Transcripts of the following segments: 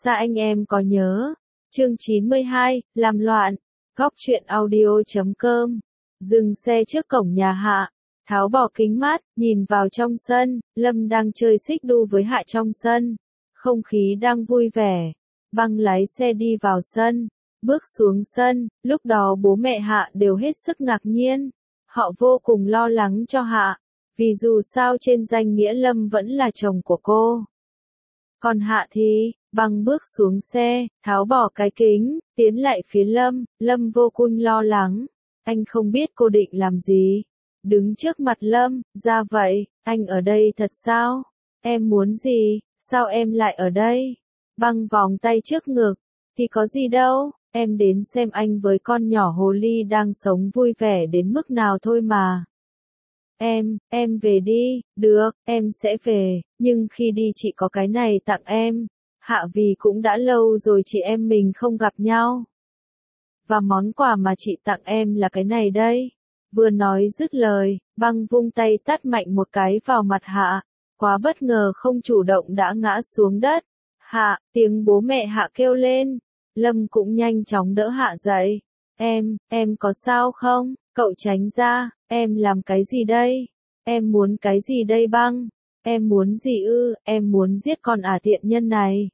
Xa anh em có nhớ. Chương 92, làm loạn. Góc truyện audio.com. Dừng xe trước cổng nhà Hạ. Tháo bỏ kính mát, nhìn vào trong sân, Lâm đang chơi xích đu với Hạ trong sân. Không khí đang vui vẻ. Băng lái xe đi vào sân, bước xuống sân, lúc đó bố mẹ Hạ đều hết sức ngạc nhiên. Họ vô cùng lo lắng cho Hạ, vì dù sao trên danh nghĩa Lâm vẫn là chồng của cô. Còn Hạ thì, Băng bước xuống xe, tháo bỏ cái kính, tiến lại phía Lâm, Lâm vô cùng lo lắng. Anh không biết cô định làm gì. Đứng trước mặt Lâm, ra vậy, anh ở đây thật sao? Em muốn gì, sao em lại ở đây? Băng vòng tay trước ngực, thì có gì đâu, em đến xem anh với con nhỏ hồ ly đang sống vui vẻ đến mức nào thôi mà. Em về đi, được, em sẽ về, nhưng khi đi chị có cái này tặng em. Hạ vì cũng đã lâu rồi chị em mình không gặp nhau. Và món quà mà chị tặng em là cái này đây. Vừa nói dứt lời, Băng vung tay tát mạnh một cái vào mặt Hạ. Quá bất ngờ không chủ động đã ngã xuống đất. Hạ, tiếng bố mẹ Hạ kêu lên. Lâm cũng nhanh chóng đỡ Hạ dậy. Em có sao không? Cậu tránh ra, em làm cái gì đây? Em muốn cái gì đây Băng? Em muốn gì ư? Em muốn giết con tiện nhân này.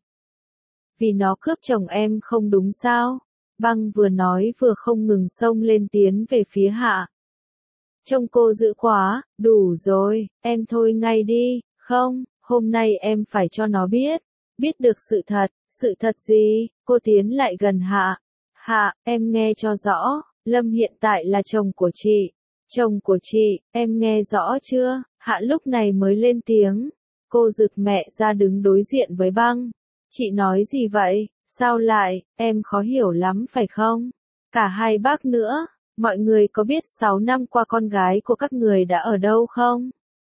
Vì nó cướp chồng em không đúng sao? Băng vừa nói vừa không ngừng xông lên tiến về phía Hạ. Trông cô dữ quá, đủ rồi, em thôi ngay đi, không, hôm nay em phải cho nó biết được sự thật gì? Cô tiến lại gần Hạ. Hạ, em nghe cho rõ, Lâm hiện tại là chồng của chị. Chồng của chị, em nghe rõ chưa? Hạ lúc này mới lên tiếng. Cô giựt mẹ ra đứng đối diện với Băng. Chị nói gì vậy? Sao lại, em khó hiểu lắm phải không? Cả hai bác nữa, mọi người có biết 6 năm qua con gái của các người đã ở đâu không?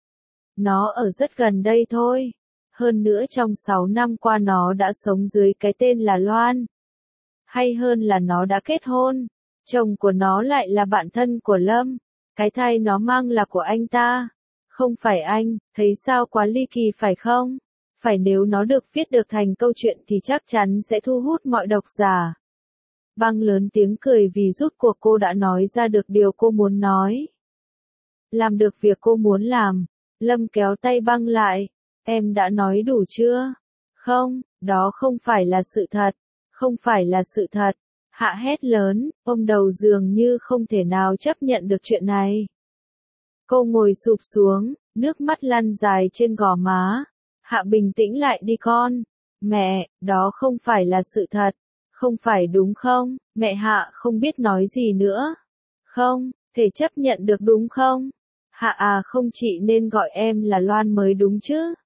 Nó ở rất gần đây thôi. Hơn nữa trong 6 năm qua nó đã sống dưới cái tên là Loan. Hay hơn là nó đã kết hôn. Chồng của nó lại là bạn thân của Lâm. Cái thai nó mang là của anh ta. Không phải anh, thấy sao quá ly kỳ phải không? Phải nếu nó được viết được thành câu chuyện thì chắc chắn sẽ thu hút mọi độc giả. Băng lớn tiếng cười vì rốt cuộc cô đã nói ra được điều cô muốn nói. Làm được việc cô muốn làm. Lâm kéo tay Băng lại. Em đã nói đủ chưa? Không, đó không phải là sự thật. Không phải là sự thật. Hạ hét lớn, ôm đầu dường như không thể nào chấp nhận được chuyện này. Cô ngồi sụp xuống, nước mắt lăn dài trên gò má. Hạ bình tĩnh lại đi con. Mẹ, đó không phải là sự thật. Không phải đúng không? Mẹ Hạ không biết nói gì nữa. Không, thể chấp nhận được đúng không? Hạ không, chị nên gọi em là Loan mới đúng chứ.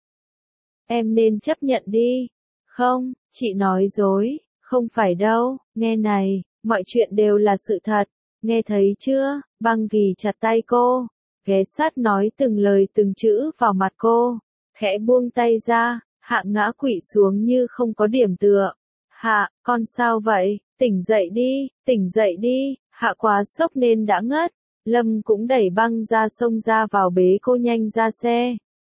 Em nên chấp nhận đi. Không, chị nói dối. Không phải đâu, nghe này, mọi chuyện đều là sự thật. Nghe thấy chưa? Băng ghì chặt tay cô. Ghé sát nói từng lời từng chữ vào mặt cô. Khẽ buông tay ra, Hạ ngã quỵ xuống như không có điểm tựa. Hạ, con sao vậy? Tỉnh dậy đi, Hạ quá sốc nên đã ngất. Lâm cũng đẩy Băng ra xông ra vào bế cô nhanh ra xe.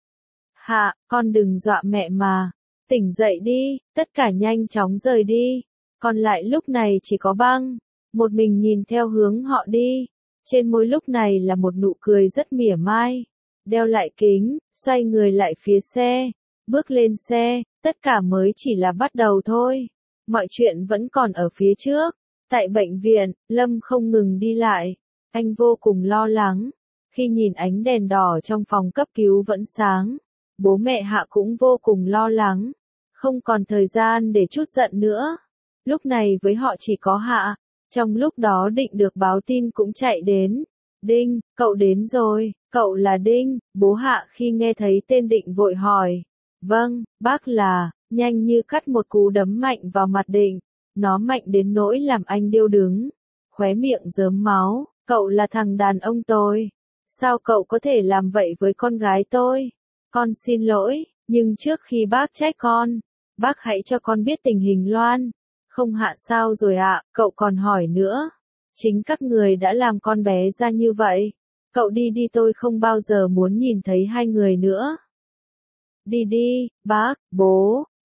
Hạ, con đừng dọa mẹ mà. Tỉnh dậy đi, tất cả nhanh chóng rời đi. Còn lại lúc này chỉ có Băng. Một mình nhìn theo hướng họ đi. Trên môi lúc này là một nụ cười rất mỉa mai. Đeo lại kính, xoay người lại phía xe. Bước lên xe, tất cả mới chỉ là bắt đầu thôi. Mọi chuyện vẫn còn ở phía trước. Tại bệnh viện, Lâm không ngừng đi lại. Anh vô cùng lo lắng. Khi nhìn ánh đèn đỏ trong phòng cấp cứu vẫn sáng. Bố mẹ Hạ cũng vô cùng lo lắng. Không còn thời gian để chút giận nữa. Lúc này với họ chỉ có Hạ. Trong lúc đó Định được báo tin cũng chạy đến. Đinh, cậu đến rồi, cậu là Đinh. Bố Hạ khi nghe thấy tên Định vội hỏi. Vâng, bác là, nhanh như cắt một cú đấm mạnh vào mặt Định. Nó mạnh đến nỗi làm anh điêu đứng. Khóe miệng rớm máu, cậu là thằng đàn ông tôi. Sao cậu có thể làm vậy với con gái tôi? Con xin lỗi, nhưng trước khi bác trách con, bác hãy cho con biết tình hình Loan. Không Hạ sao rồi ạ, cậu còn hỏi nữa. Chính các người đã làm con bé ra như vậy. Cậu đi đi, tôi không bao giờ muốn nhìn thấy hai người nữa. Đi đi, bác, bố,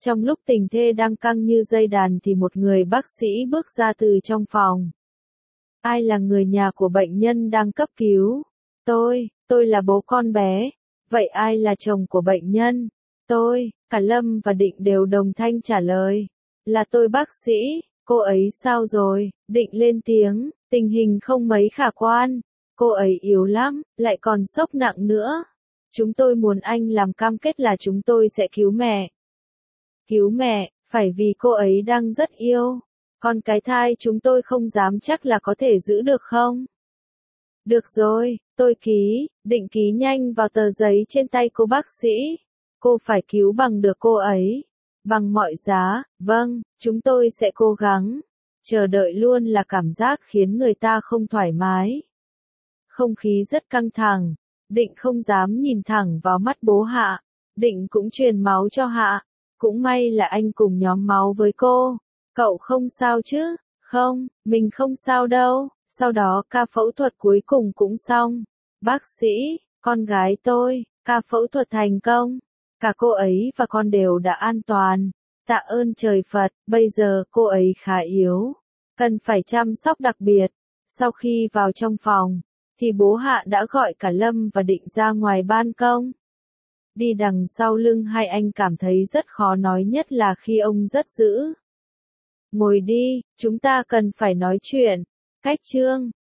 Trong lúc tình thê đang căng như dây đàn thì một người bác sĩ bước ra từ trong phòng. Ai là người nhà của bệnh nhân đang cấp cứu? Tôi là bố con bé. Vậy ai là chồng của bệnh nhân? Tôi, cả Lâm và Định đều đồng thanh trả lời. Là tôi bác sĩ, cô ấy sao rồi? Định lên tiếng, tình hình không mấy khả quan. Cô ấy yếu lắm, lại còn sốc nặng nữa. Chúng tôi muốn anh làm cam kết là chúng tôi sẽ cứu mẹ. Cứu mẹ, phải vì cô ấy đang rất yêu. Còn cái thai chúng tôi không dám chắc là có thể giữ được không? Được rồi, tôi ký, Định ký nhanh vào tờ giấy trên tay cô bác sĩ. Cô phải cứu bằng được cô ấy. Bằng mọi giá, vâng, chúng tôi sẽ cố gắng. Chờ đợi luôn là cảm giác khiến người ta không thoải mái. Không khí rất căng thẳng. Định không dám nhìn thẳng vào mắt bố Hạ. Định cũng truyền máu cho Hạ. Cũng may là anh cùng nhóm máu với cô. Cậu không sao chứ? Không, mình không sao đâu. Sau đó ca phẫu thuật cuối cùng cũng xong. Bác sĩ, con gái tôi, ca phẫu thuật thành công. Cả cô ấy và con đều đã an toàn. Tạ ơn trời Phật, bây giờ cô ấy khá yếu. Cần phải chăm sóc đặc biệt. Sau khi vào trong phòng, thì bố Hạ đã gọi cả Lâm và Định ra ngoài ban công. Đi đằng sau lưng hai anh cảm thấy rất khó nói, nhất là khi ông rất dữ. Ngồi đi, chúng ta cần phải nói chuyện. Cách chương